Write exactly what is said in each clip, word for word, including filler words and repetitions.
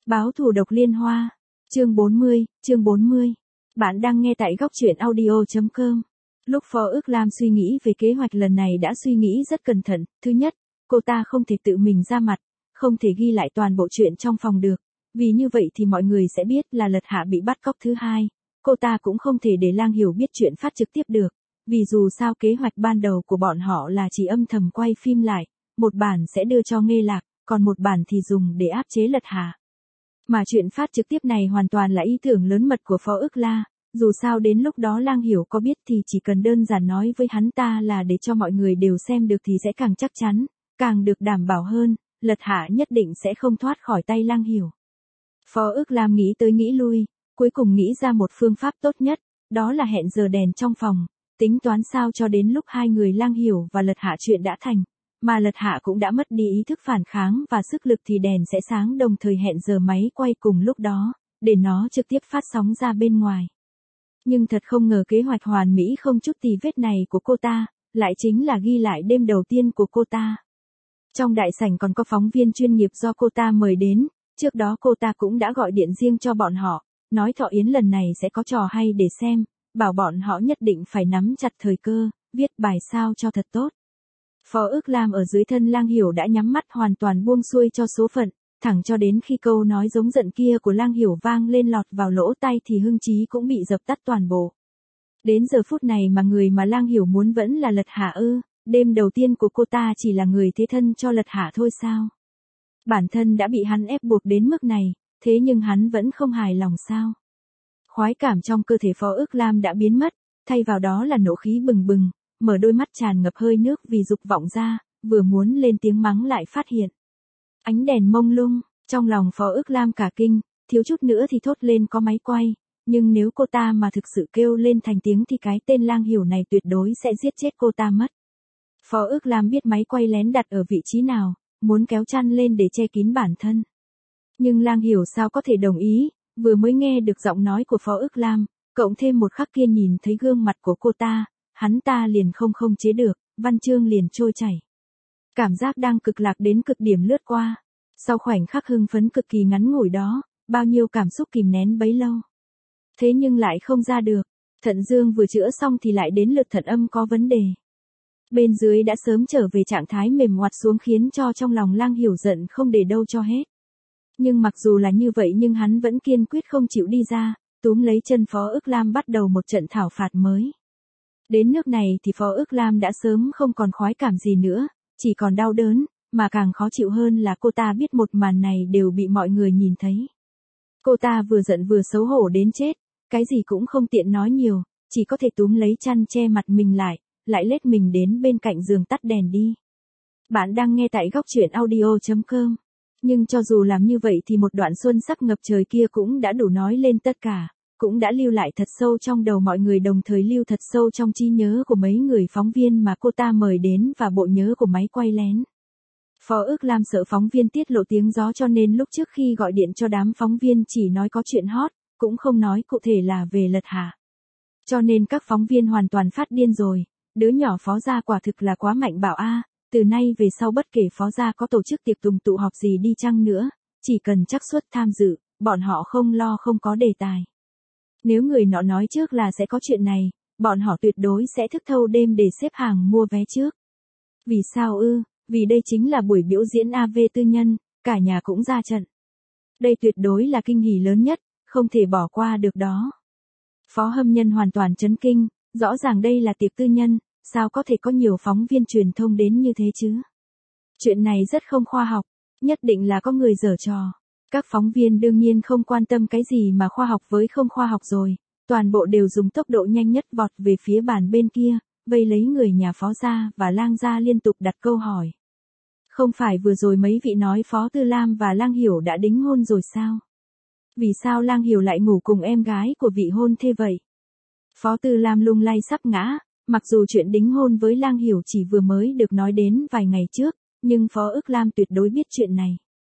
Báo thù độc liên hoa. Chương bốn mươi, chương bốn mươi. Bạn đang nghe tại góc truyện audio chấm com. Lúc Phó Ước Lam suy nghĩ về kế hoạch lần này đã suy nghĩ rất cẩn thận. Thứ nhất, cô ta không thể tự mình ra mặt, không thể ghi lại toàn bộ chuyện trong phòng được. Vì như vậy thì mọi người sẽ biết là Lật Hạ bị bắt cóc. Thứ hai, cô ta cũng không thể để Lang Hiểu biết chuyện phát trực tiếp được. Vì dù sao kế hoạch ban đầu của bọn họ là chỉ âm thầm quay phim lại, một bản sẽ đưa cho Nghê Lạc, còn một bản thì dùng để áp chế Lật Hạ. Mà chuyện phát trực tiếp này hoàn toàn là ý tưởng lớn mật của Phó Ước La, dù sao đến lúc đó Lang Hiểu có biết thì chỉ cần đơn giản nói với hắn ta là để cho mọi người đều xem được thì sẽ càng chắc chắn, càng được đảm bảo hơn, Lật Hạ nhất định sẽ không thoát khỏi tay Lang Hiểu. Phó Ước Lam nghĩ tới nghĩ lui, cuối cùng nghĩ ra một phương pháp tốt nhất, đó là hẹn giờ đèn trong phòng, tính toán sao cho đến lúc hai người Lang Hiểu và Lật Hạ chuyện đã thành. Mà Lật Hạ cũng đã mất đi ý thức phản kháng và sức lực thì đèn sẽ sáng đồng thời hẹn giờ máy quay cùng lúc đó, để nó trực tiếp phát sóng ra bên ngoài. Nhưng thật không ngờ kế hoạch hoàn mỹ không chút tì vết này của cô ta, lại chính là ghi lại đêm đầu tiên của cô ta. Trong đại sảnh còn có phóng viên chuyên nghiệp do cô ta mời đến, trước đó cô ta cũng đã gọi điện riêng cho bọn họ, nói Thọ Yến lần này sẽ có trò hay để xem, bảo bọn họ nhất định phải nắm chặt thời cơ, viết bài sao cho thật tốt. Phó Ước Lam ở dưới thân Lang Hiểu đã nhắm mắt hoàn toàn buông xuôi cho số phận, thẳng cho đến khi câu nói giống giận kia của Lang Hiểu vang lên lọt vào lỗ tai thì hưng trí cũng bị dập tắt toàn bộ. Đến giờ phút này mà người mà Lang Hiểu muốn vẫn là Lật Hạ ư, đêm đầu tiên của cô ta chỉ là người thế thân cho Lật Hạ thôi sao? Bản thân đã bị hắn ép buộc đến mức này, thế nhưng hắn vẫn không hài lòng sao? Khoái cảm trong cơ thể Phó Ước Lam đã biến mất, thay vào đó là nộ khí bừng bừng. Mở đôi mắt tràn ngập hơi nước vì dục vọng ra, vừa muốn lên tiếng mắng lại phát hiện. Ánh đèn mông lung, trong lòng Phó Ước Lam cả kinh, thiếu chút nữa thì thốt lên có máy quay, nhưng nếu cô ta mà thực sự kêu lên thành tiếng thì cái tên Lang Hiểu này tuyệt đối sẽ giết chết cô ta mất. Phó Ước Lam biết máy quay lén đặt ở vị trí nào, muốn kéo chăn lên để che kín bản thân. Nhưng Lang Hiểu sao có thể đồng ý, vừa mới nghe được giọng nói của Phó Ước Lam, cộng thêm một khắc kia nhìn thấy gương mặt của cô ta. Hắn ta liền không không chế được, văn chương liền trôi chảy. Cảm giác đang cực lạc đến cực điểm lướt qua. Sau khoảnh khắc hưng phấn cực kỳ ngắn ngủi đó, bao nhiêu cảm xúc kìm nén bấy lâu. Thế nhưng lại không ra được, thận dương vừa chữa xong thì lại đến lượt thận âm có vấn đề. Bên dưới đã sớm trở về trạng thái mềm ngoặt xuống khiến cho trong lòng Lang Hiểu giận không để đâu cho hết. Nhưng mặc dù là như vậy nhưng hắn vẫn kiên quyết không chịu đi ra, túm lấy chân Phó Ước Lam bắt đầu một trận thảo phạt mới. Đến nước này thì Phó Ước Lam đã sớm không còn khoái cảm gì nữa, chỉ còn đau đớn, mà càng khó chịu hơn là cô ta biết một màn này đều bị mọi người nhìn thấy. Cô ta vừa giận vừa xấu hổ đến chết, cái gì cũng không tiện nói nhiều, chỉ có thể túm lấy chăn che mặt mình lại, lại lết mình đến bên cạnh giường tắt đèn đi. Bạn đang nghe tại góc truyện audio chấm com. Nhưng cho dù làm như vậy thì một đoạn xuân sắc ngập trời kia cũng đã đủ nói lên tất cả. Cũng đã lưu lại thật sâu trong đầu mọi người đồng thời lưu thật sâu trong trí nhớ của mấy người phóng viên mà cô ta mời đến và bộ nhớ của máy quay lén. Phó Ước Lam sợ phóng viên tiết lộ tiếng gió cho nên lúc trước khi gọi điện cho đám phóng viên chỉ nói có chuyện hot, cũng không nói cụ thể là về Lật Hạ. Cho nên các phóng viên hoàn toàn phát điên rồi, đứa nhỏ Phó gia quả thực là quá mạnh bảo a, từ nay về sau bất kể Phó gia có tổ chức tiệc tùng tụ họp gì đi chăng nữa, chỉ cần xác suất tham dự, bọn họ không lo không có đề tài. Nếu người nọ nói trước là sẽ có chuyện này, bọn họ tuyệt đối sẽ thức thâu đêm để xếp hàng mua vé trước. Vì sao ư? Vì đây chính là buổi biểu diễn a vê tư nhân, cả nhà cũng ra trận. Đây tuyệt đối là kinh hỉ lớn nhất, không thể bỏ qua được đó. Phó Hâm Nhân hoàn toàn chấn kinh, rõ ràng đây là tiệc tư nhân, sao có thể có nhiều phóng viên truyền thông đến như thế chứ? Chuyện này rất không khoa học, nhất định là có người giở trò. Các phóng viên đương nhiên không quan tâm cái gì mà khoa học với không khoa học rồi, toàn bộ đều dùng tốc độ nhanh nhất vọt về phía bàn bên kia, vây lấy người nhà Phó gia và Lang gia liên tục đặt câu hỏi. Không phải vừa rồi mấy vị nói Phó Tư Lam và Lang Hiểu đã đính hôn rồi sao? Vì sao Lang Hiểu lại ngủ cùng em gái của vị hôn thê vậy? Phó Tư Lam lung lay sắp ngã, mặc dù chuyện đính hôn với Lang Hiểu chỉ vừa mới được nói đến vài ngày trước, nhưng Phó Ước Lam tuyệt đối biết chuyện này.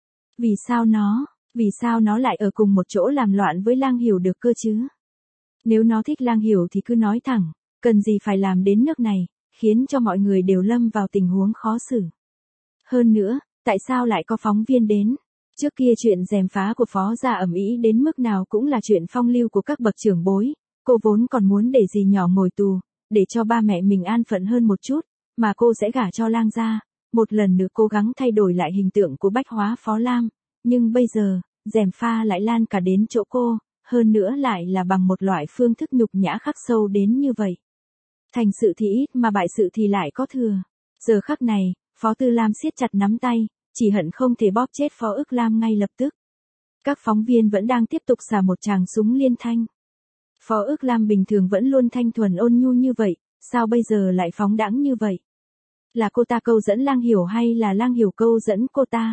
Vì sao nó, vì sao nó lại ở cùng một chỗ làm loạn với Lang Hiểu được cơ chứ? Nếu nó thích Lang Hiểu thì cứ nói thẳng, cần gì phải làm đến nước này, khiến cho mọi người đều lâm vào tình huống khó xử. Hơn nữa, tại sao lại có phóng viên đến? Trước kia chuyện gièm phá của Phó gia ầm ĩ đến mức nào cũng là chuyện phong lưu của các bậc trưởng bối, cô vốn còn muốn để dì nhỏ ngồi tù, để cho ba mẹ mình an phận hơn một chút, mà cô sẽ gả cho Lang gia, một lần nữa cố gắng thay đổi lại hình tượng của bách hóa Phó Lam, nhưng bây giờ, gièm pha lại lan cả đến chỗ cô, hơn nữa lại là bằng một loại phương thức nhục nhã khắc sâu đến như vậy. Thành sự thì ít mà bại sự thì lại có thừa. Giờ khắc này, Phó Tư Lam siết chặt nắm tay, chỉ hận không thể bóp chết Phó Ức Lam ngay lập tức. Các phóng viên vẫn đang tiếp tục xả một tràng súng liên thanh. Phó Ức Lam bình thường vẫn luôn thanh thuần ôn nhu như vậy, sao bây giờ lại phóng đãng như vậy? Là cô ta câu dẫn Lang Hiểu hay là Lang Hiểu câu dẫn cô ta?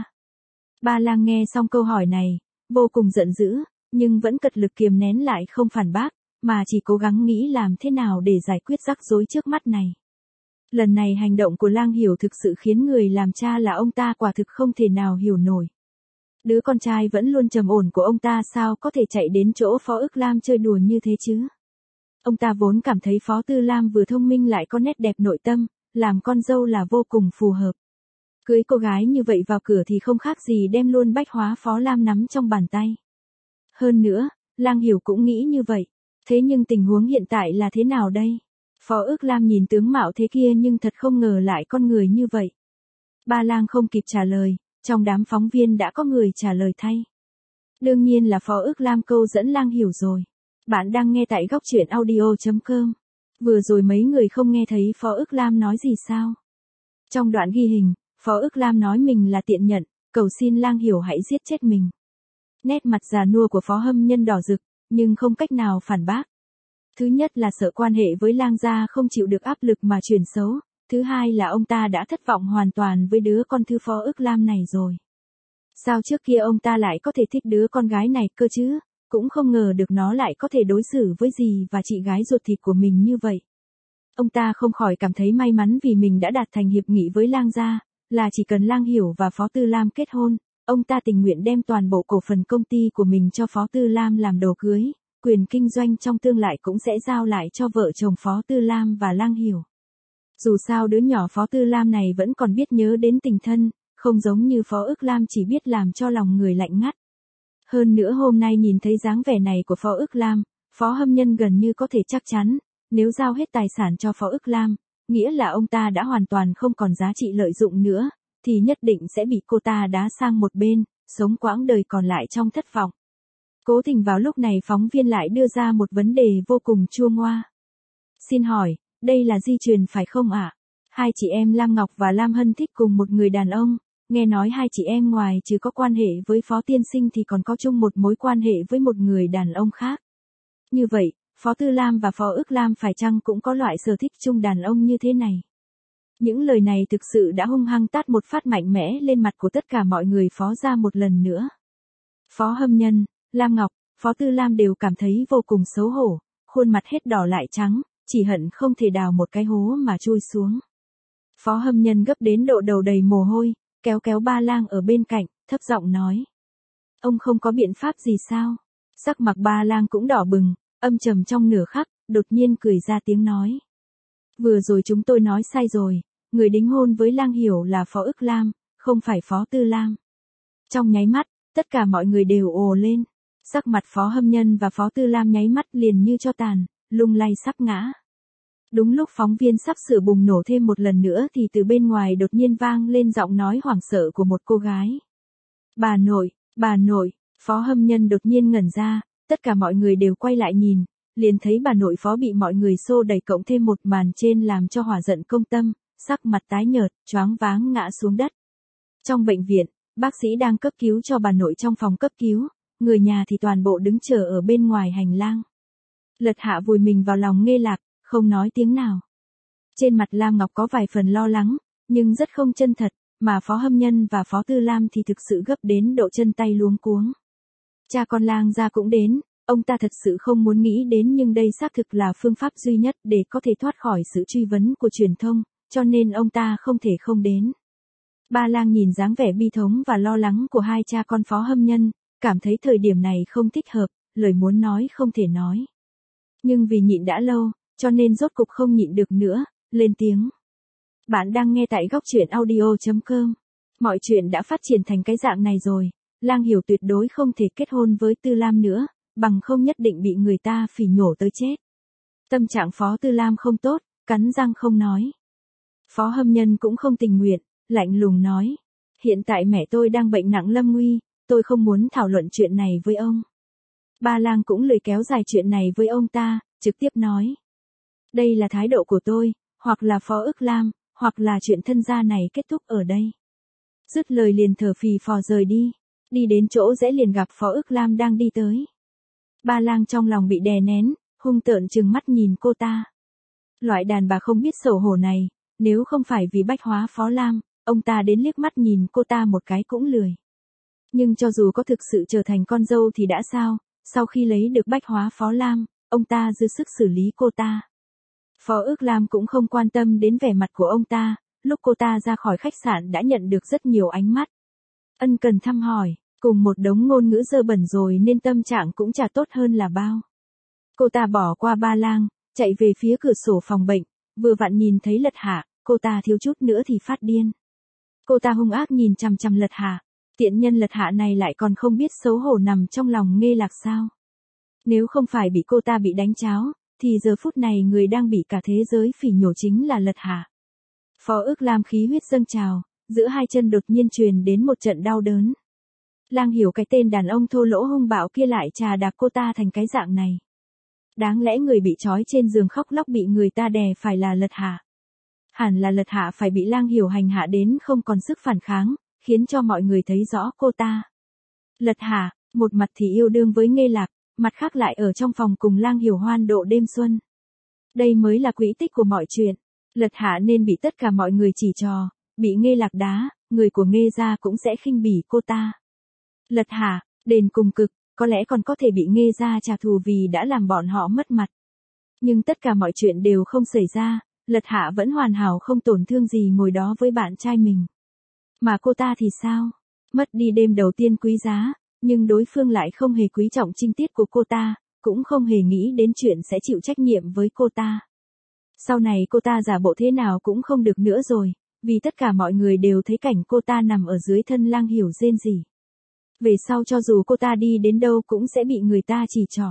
Ba Lang nghe xong câu hỏi này, vô cùng giận dữ, nhưng vẫn cật lực kiềm nén lại không phản bác, mà chỉ cố gắng nghĩ làm thế nào để giải quyết rắc rối trước mắt này. Lần này hành động của Lang Hiểu thực sự khiến người làm cha là ông ta quả thực không thể nào hiểu nổi. Đứa con trai vẫn luôn trầm ổn của ông ta sao có thể chạy đến chỗ Phó Ức Lam chơi đùa như thế chứ? Ông ta vốn cảm thấy Phó Tư Lam vừa thông minh lại có nét đẹp nội tâm, làm con dâu là vô cùng phù hợp. Cưới cô gái như vậy vào cửa thì không khác gì đem luôn bách hóa Phó Lam nắm trong bàn tay. Hơn nữa, Lang Hiểu cũng nghĩ như vậy. Thế nhưng tình huống hiện tại là thế nào đây? Phó Ức Lam nhìn tướng mạo thế kia nhưng thật không ngờ lại con người như vậy. Ba Lang không kịp trả lời, trong đám phóng viên đã có người trả lời thay. Đương nhiên là Phó Ức Lam câu dẫn Lang Hiểu rồi. Bạn đang nghe tại góc truyện audio chấm com. Vừa rồi mấy người không nghe thấy Phó Ức Lam nói gì sao? Trong đoạn ghi hình, Phó Ức Lam nói mình là tiện nhận, cầu xin Lang Hiểu hãy giết chết mình. Nét mặt già nua của Phó Hâm Nhân đỏ rực, nhưng không cách nào phản bác. Thứ nhất là sợ quan hệ với Lang gia không chịu được áp lực mà chuyển xấu, thứ hai là ông ta đã thất vọng hoàn toàn với đứa con thư Phó Ức Lam này rồi. Sao trước kia ông ta lại có thể thích đứa con gái này cơ chứ, cũng không ngờ được nó lại có thể đối xử với dì và chị gái ruột thịt của mình như vậy. Ông ta không khỏi cảm thấy may mắn vì mình đã đạt thành hiệp nghị với Lang gia, là chỉ cần Lang Hiểu và Phó Tư Lam kết hôn, ông ta tình nguyện đem toàn bộ cổ phần công ty của mình cho Phó Tư Lam làm đồ cưới, quyền kinh doanh trong tương lai cũng sẽ giao lại cho vợ chồng Phó Tư Lam và Lang Hiểu. Dù sao đứa nhỏ Phó Tư Lam này vẫn còn biết nhớ đến tình thân, không giống như Phó Ức Lam chỉ biết làm cho lòng người lạnh ngắt. Hơn nữa hôm nay nhìn thấy dáng vẻ này của Phó Ức Lam, Phó Hâm Nhân gần như có thể chắc chắn, nếu giao hết tài sản cho Phó Ức Lam, nghĩa là ông ta đã hoàn toàn không còn giá trị lợi dụng nữa, thì nhất định sẽ bị cô ta đá sang một bên, sống quãng đời còn lại trong thất vọng. Cố tình vào lúc này phóng viên lại đưa ra một vấn đề vô cùng chua ngoa. Xin hỏi, đây là di truyền phải không ạ? Hai chị em Lam Ngọc và Lam Hân thích cùng một người đàn ông, nghe nói hai chị em ngoài trừ có quan hệ với Phó tiên sinh thì còn có chung một mối quan hệ với một người đàn ông khác. Như vậy, Phó Tư Lam và Phó Ức Lam phải chăng cũng có loại sở thích chung đàn ông như thế này? Những lời này thực sự đã hung hăng tát một phát mạnh mẽ lên mặt của tất cả mọi người Phó gia một lần nữa. Phó Hâm Nhân, Lam Ngọc, Phó Tư Lam đều cảm thấy vô cùng xấu hổ, khuôn mặt hết đỏ lại trắng, chỉ hận không thể đào một cái hố mà chui xuống. Phó Hâm Nhân gấp đến độ đầu đầy mồ hôi, kéo kéo Ba Lang ở bên cạnh, thấp giọng nói. Ông không có biện pháp gì sao? Sắc mặt Ba Lang cũng đỏ bừng, âm trầm trong nửa khắc, đột nhiên cười ra tiếng nói. Vừa rồi chúng tôi nói sai rồi, người đính hôn với Lang Hiểu là Phó Ức Lam, không phải Phó Tư Lam. Trong nháy mắt, tất cả mọi người đều ồ lên. Sắc mặt Phó Hâm Nhân và Phó Tư Lam nháy mắt liền như cho tàn, lung lay sắp ngã. Đúng lúc phóng viên sắp sửa bùng nổ thêm một lần nữa thì từ bên ngoài đột nhiên vang lên giọng nói hoảng sợ của một cô gái. Bà nội, bà nội, Phó Hâm Nhân đột nhiên ngẩn ra, tất cả mọi người đều quay lại nhìn, liền thấy bà nội Phó bị mọi người xô đẩy cộng thêm một màn trên làm cho hỏa giận công tâm, sắc mặt tái nhợt, choáng váng ngã xuống đất. Trong bệnh viện, bác sĩ đang cấp cứu cho bà nội trong phòng cấp cứu, người nhà thì toàn bộ đứng chờ ở bên ngoài hành lang. Lật Hạ vùi mình vào lòng nghe lạc, không nói tiếng nào. Trên mặt Lam Ngọc có vài phần lo lắng, nhưng rất không chân thật, mà Phó Hâm Nhân và Phó Tư Lam thì thực sự gấp đến độ chân tay luống cuống. Cha con Lang gia cũng đến, ông ta thật sự không muốn nghĩ đến nhưng đây xác thực là phương pháp duy nhất để có thể thoát khỏi sự truy vấn của truyền thông, cho nên ông ta không thể không đến. Ba Lang nhìn dáng vẻ bi thống và lo lắng của hai cha con Phó Hâm Nhân, cảm thấy thời điểm này không thích hợp, lời muốn nói không thể nói. Nhưng vì nhịn đã lâu, cho nên rốt cục không nhịn được nữa, lên tiếng. Bạn đang nghe tại góc truyện audio chấm com. Mọi chuyện đã phát triển thành cái dạng này rồi, Lang Hiểu tuyệt đối không thể kết hôn với Tư Lam nữa, bằng không nhất định bị người ta phỉ nhổ tới chết. Tâm trạng Phó Tư Lam không tốt, cắn răng không nói. Phó Hâm Nhân cũng không tình nguyện, lạnh lùng nói. Hiện tại mẹ tôi đang bệnh nặng lâm nguy, tôi không muốn thảo luận chuyện này với ông. Ba Lang cũng lười kéo dài chuyện này với ông ta, trực tiếp nói. Đây là thái độ của tôi, hoặc là Phó Ức Lam, hoặc là chuyện thân gia này kết thúc ở đây. Dứt lời liền thở phì phò rời đi, đi đến chỗ rẽ liền gặp Phó Ức Lam đang đi tới. Ba Lang trong lòng bị đè nén, hung tợn trừng mắt nhìn cô ta. Loại đàn bà không biết xấu hổ này, nếu không phải vì bách hóa Phó Lam, ông ta đến liếc mắt nhìn cô ta một cái cũng lười. Nhưng cho dù có thực sự trở thành con dâu thì đã sao, sau khi lấy được bách hóa Phó Lam, ông ta dư sức xử lý cô ta. Phó Ức Lam cũng không quan tâm đến vẻ mặt của ông ta, lúc cô ta ra khỏi khách sạn đã nhận được rất nhiều ánh mắt. Ân cần thăm hỏi, cùng một đống ngôn ngữ dơ bẩn rồi nên tâm trạng cũng chả tốt hơn là bao. Cô ta bỏ qua Ba Lang, chạy về phía cửa sổ phòng bệnh, vừa vặn nhìn thấy Lật Hạ, cô ta thiếu chút nữa thì phát điên. Cô ta hung ác nhìn chằm chằm Lật Hạ, tiện nhân Lật Hạ này lại còn không biết xấu hổ nằm trong lòng Nghê Lạc sao. Nếu không phải bị cô ta bị đánh cháo, thì giờ phút này người đang bị cả thế giới phỉ nhổ chính là Lật Hạ. Phó Ức Lam khí huyết dâng trào, giữa hai chân đột nhiên truyền đến một trận đau đớn. Lang Hiểu cái tên đàn ông thô lỗ hung bạo kia lại trà đạp cô ta thành cái dạng này. Đáng lẽ người bị trói trên giường khóc lóc bị người ta đè phải là Lật Hạ. Hẳn là Lật Hạ phải bị Lang Hiểu hành hạ đến không còn sức phản kháng, khiến cho mọi người thấy rõ cô ta. Lật Hạ, một mặt thì yêu đương với Nghê Lạc, mặt khác lại ở trong phòng cùng Lang Hiểu hoan độ đêm xuân. Đây mới là quỹ tích của mọi chuyện. Lật Hạ nên bị tất cả mọi người chỉ trò, bị Nghê Lạc đá, người của Nghê gia cũng sẽ khinh bỉ cô ta. Lật Hạ, đền cùng cực, có lẽ còn có thể bị Nghê gia trả thù vì đã làm bọn họ mất mặt. Nhưng tất cả mọi chuyện đều không xảy ra, Lật Hạ vẫn hoàn hảo không tổn thương gì ngồi đó với bạn trai mình. Mà cô ta thì sao? Mất đi đêm đầu tiên quý giá, nhưng đối phương lại không hề quý trọng trinh tiết của cô ta, cũng không hề nghĩ đến chuyện sẽ chịu trách nhiệm với cô ta. Sau này cô ta giả bộ thế nào cũng không được nữa rồi, vì tất cả mọi người đều thấy cảnh cô ta nằm ở dưới thân Lang Hiểu rên rỉ. Về sau cho dù cô ta đi đến đâu cũng sẽ bị người ta chỉ trỏ.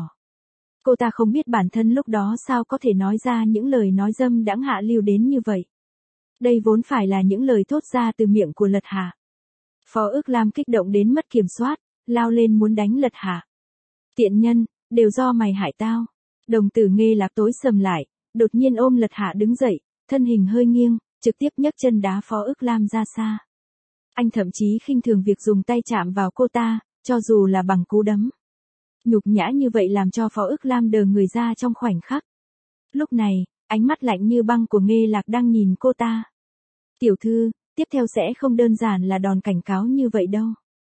Cô ta không biết bản thân lúc đó sao có thể nói ra những lời nói dâm đãng hạ lưu đến như vậy. Đây vốn phải là những lời thốt ra từ miệng của Lật Hạ. Phó Ức Lam kích động đến mất kiểm soát, lao lên muốn đánh Lật Hạ. Tiện nhân, đều do mày hại tao. Đồng tử Nghê Lạc tối sầm lại, đột nhiên ôm Lật Hạ đứng dậy, thân hình hơi nghiêng, trực tiếp nhấc chân đá Phó Ức Lam ra xa. Anh thậm chí khinh thường việc dùng tay chạm vào cô ta, cho dù là bằng cú đấm. Nhục nhã như vậy làm cho Phó Ức Lam đờ người ra trong khoảnh khắc. Lúc này, ánh mắt lạnh như băng của Nghê Lạc đang nhìn cô ta. Tiểu thư, tiếp theo sẽ không đơn giản là đòn cảnh cáo như vậy đâu.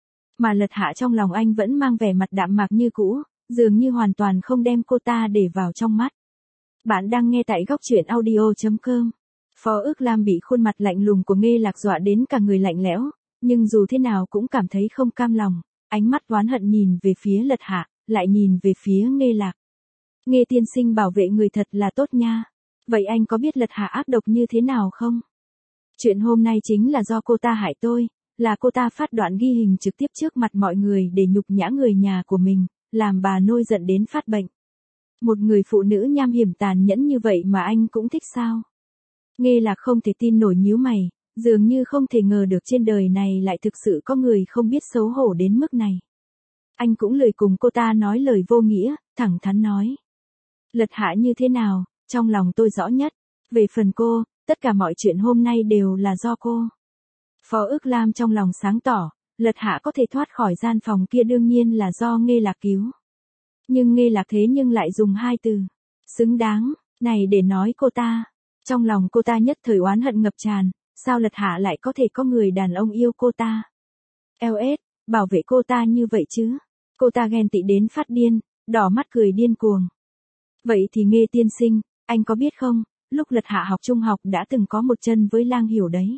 Mà Lật Hạ trong lòng anh vẫn mang vẻ mặt đạm mạc như cũ, dường như hoàn toàn không đem cô ta để vào trong mắt. Bạn đang nghe tại góc truyện audio chấm com. Phó Ức Lam bị khuôn mặt lạnh lùng của Nghê Lạc dọa đến cả người lạnh lẽo, nhưng dù thế nào cũng cảm thấy không cam lòng, ánh mắt oán hận nhìn về phía Lật Hạ, lại nhìn về phía Nghê Lạc. Nghê tiên sinh bảo vệ người thật là tốt nha. Vậy anh có biết Lật Hạ ác độc như thế nào không? Chuyện hôm nay chính là do cô ta hại tôi, là cô ta phát đoạn ghi hình trực tiếp trước mặt mọi người để nhục nhã người nhà của mình, làm bà nôi giận đến phát bệnh. Một người phụ nữ nham hiểm tàn nhẫn như vậy mà anh cũng thích sao? Nghê Lạc không thể tin nổi nhíu mày, dường như không thể ngờ được trên đời này lại thực sự có người không biết xấu hổ đến mức này. Anh cũng lười cùng cô ta nói lời vô nghĩa, thẳng thắn nói. Lật Hạ như thế nào, trong lòng tôi rõ nhất. Về phần cô, tất cả mọi chuyện hôm nay đều là do cô. Phó Ức Lam trong lòng sáng tỏ, Lật Hạ có thể thoát khỏi gian phòng kia đương nhiên là do Nghê Lạc cứu. Nhưng Nghê Lạc thế nhưng lại dùng hai từ. Xứng đáng, này để nói cô ta. Trong lòng cô ta nhất thời oán hận ngập tràn, sao Lật Hạ lại có thể có người đàn ông yêu cô ta. eo ét, bảo vệ cô ta như vậy chứ. Cô ta ghen tị đến phát điên, đỏ mắt cười điên cuồng. Vậy thì Nghê tiên sinh, anh có biết không, lúc Lật Hạ học trung học đã từng có một chân với Lang Hiểu đấy.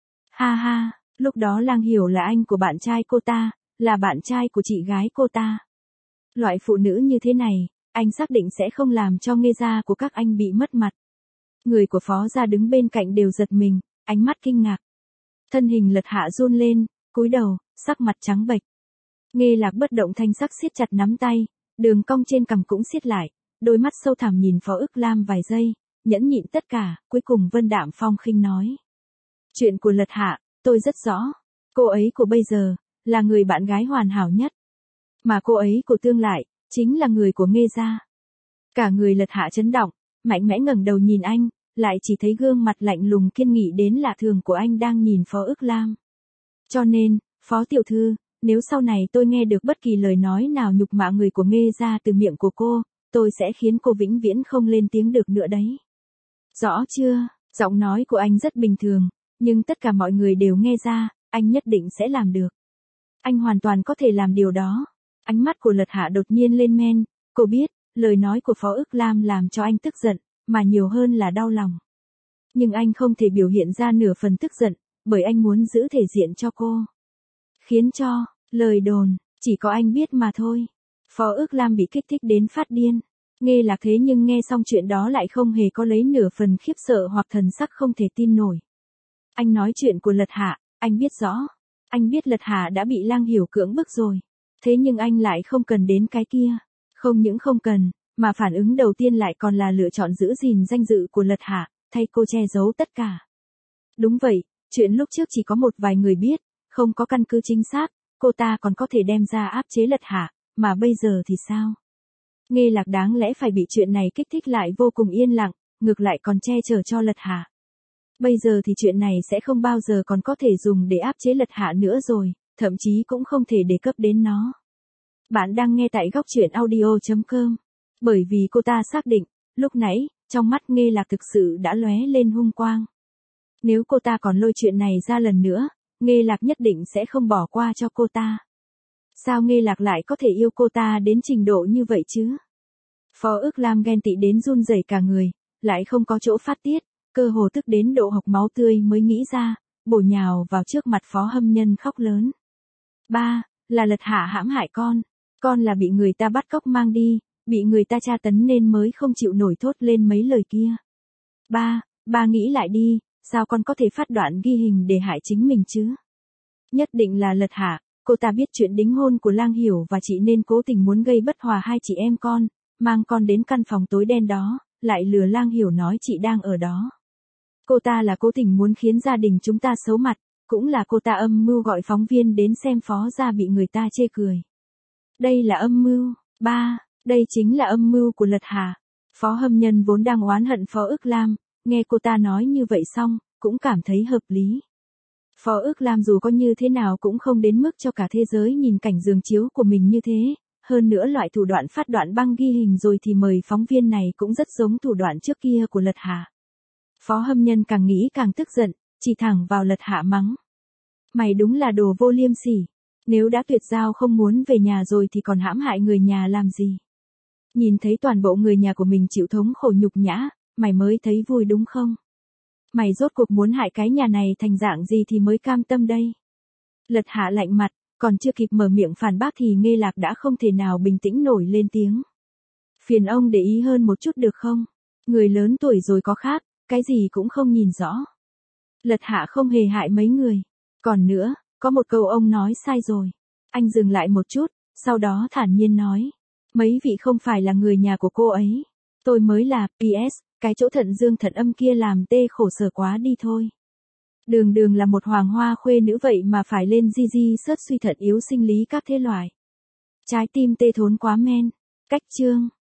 Ha ha, lúc đó Lang Hiểu là anh của bạn trai cô ta, là bạn trai của chị gái cô ta. Loại phụ nữ như thế này, anh xác định sẽ không làm cho Nghê gia của các anh bị mất mặt. Người của Phó gia đứng bên cạnh đều giật mình, ánh mắt kinh ngạc. Thân hình Lật Hạ run lên, cúi đầu, sắc mặt trắng bệch. Nghe Lạc bất động thanh sắc siết chặt nắm tay, đường cong trên cằm cũng siết lại, đôi mắt sâu thẳm nhìn Phó Ức Lam vài giây, nhẫn nhịn tất cả, cuối cùng vân đạm phong khinh nói. Chuyện của Lật Hạ, tôi rất rõ. Cô ấy của bây giờ, là người bạn gái hoàn hảo nhất. Mà cô ấy của tương lai, chính là người của Nghê gia. Cả người Lật Hạ chấn động, mạnh mẽ ngẩng đầu nhìn anh, lại chỉ thấy gương mặt lạnh lùng kiên nghị đến lạ thường của anh đang nhìn Phó Ức Lam. Cho nên, Phó tiểu thư, nếu sau này tôi nghe được bất kỳ lời nói nào nhục mạ người của Nghê gia từ miệng của cô, tôi sẽ khiến cô vĩnh viễn không lên tiếng được nữa đấy. Rõ chưa? Giọng nói của anh rất bình thường, nhưng tất cả mọi người đều nghe ra, anh nhất định sẽ làm được. Anh hoàn toàn có thể làm điều đó. Ánh mắt của Lật Hạ đột nhiên lên men, cô biết, lời nói của Phó Ức Lam làm cho anh tức giận, mà nhiều hơn là đau lòng. Nhưng anh không thể biểu hiện ra nửa phần tức giận, bởi anh muốn giữ thể diện cho cô. Khiến cho, lời đồn, chỉ có anh biết mà thôi. Phó Ức Lam bị kích thích đến phát điên. Nghe Lạc thế nhưng nghe xong chuyện đó lại không hề có lấy nửa phần khiếp sợ hoặc thần sắc không thể tin nổi. Anh nói chuyện của Lật Hạ, anh biết rõ. Anh biết Lật Hạ đã bị Lang Hiểu cưỡng bức rồi. Thế nhưng anh lại không cần đến cái kia. Không những không cần, mà phản ứng đầu tiên lại còn là lựa chọn giữ gìn danh dự của Lật Hạ, thay cô che giấu tất cả. Đúng vậy, chuyện lúc trước chỉ có một vài người biết, không có căn cứ chính xác, cô ta còn có thể đem ra áp chế Lật Hạ, mà bây giờ thì sao? Nghe Lạc đáng lẽ phải bị chuyện này kích thích lại vô cùng yên lặng, ngược lại còn che chở cho Lật Hạ. Bây giờ thì chuyện này sẽ không bao giờ còn có thể dùng để áp chế Lật Hạ nữa rồi, thậm chí cũng không thể đề cập đến nó. Bạn đang nghe tại góc truyện audio chấm com. Bởi vì cô ta xác định, lúc nãy, trong mắt Nghe Lạc thực sự đã lóe lên hung quang. Nếu cô ta còn lôi chuyện này ra lần nữa, Nghe Lạc nhất định sẽ không bỏ qua cho cô ta. Sao Nghe Lạc lại có thể yêu cô ta đến trình độ như vậy chứ? Phó Ức Lam ghen tị đến run rẩy cả người, lại không có chỗ phát tiết, cơ hồ tức đến độ hộc máu tươi mới nghĩ ra, bổ nhào vào trước mặt Phó Hâm Nhân khóc lớn. Ba, là Lật Hạ hãm hại con, con là bị người ta bắt cóc mang đi, bị người ta tra tấn nên mới không chịu nổi thốt lên mấy lời kia. Ba, ba nghĩ lại đi, sao con có thể phát đoạn ghi hình để hại chính mình chứ? Nhất định là Lật Hạ, cô ta biết chuyện đính hôn của Lang Hiểu và chị nên cố tình muốn gây bất hòa hai chị em con, mang con đến căn phòng tối đen đó, lại lừa Lang Hiểu nói chị đang ở đó. Cô ta là cố tình muốn khiến gia đình chúng ta xấu mặt, cũng là cô ta âm mưu gọi phóng viên đến xem Phó gia bị người ta chê cười. Đây là âm mưu. Ba, đây chính là âm mưu của Lật Hạ. Phó Hâm Nhân vốn đang oán hận Phó Ức Lam, nghe cô ta nói như vậy xong, cũng cảm thấy hợp lý. Phó Ức Lam dù có như thế nào cũng không đến mức cho cả thế giới nhìn cảnh giường chiếu của mình như thế, hơn nữa loại thủ đoạn phát đoạn băng ghi hình rồi thì mời phóng viên này cũng rất giống thủ đoạn trước kia của Lật Hạ. Phó Hâm Nhân càng nghĩ càng tức giận, chỉ thẳng vào Lật Hạ mắng. Mày đúng là đồ vô liêm sỉ, nếu đã tuyệt giao không muốn về nhà rồi thì còn hãm hại người nhà làm gì? Nhìn thấy toàn bộ người nhà của mình chịu thống khổ nhục nhã, mày mới thấy vui đúng không? Mày rốt cuộc muốn hại cái nhà này thành dạng gì thì mới cam tâm đây? Lật Hạ lạnh mặt, còn chưa kịp mở miệng phản bác thì Nghe Lạc đã không thể nào bình tĩnh nổi lên tiếng. Phiền ông để ý hơn một chút được không? Người lớn tuổi rồi có khác, cái gì cũng không nhìn rõ. Lật Hạ không hề hại mấy người. Còn nữa, có một câu ông nói sai rồi. Anh dừng lại một chút, sau đó thản nhiên nói. Mấy vị không phải là người nhà của cô ấy. Tôi mới là, pê ét, cái chỗ thận dương thận âm kia làm tê khổ sở quá đi thôi. Đường đường là một hoàng hoa khuê nữ vậy mà phải lên di di sớt suy thận yếu sinh lý các thế loại. Trái tim tê thốn quá men. Cách chương.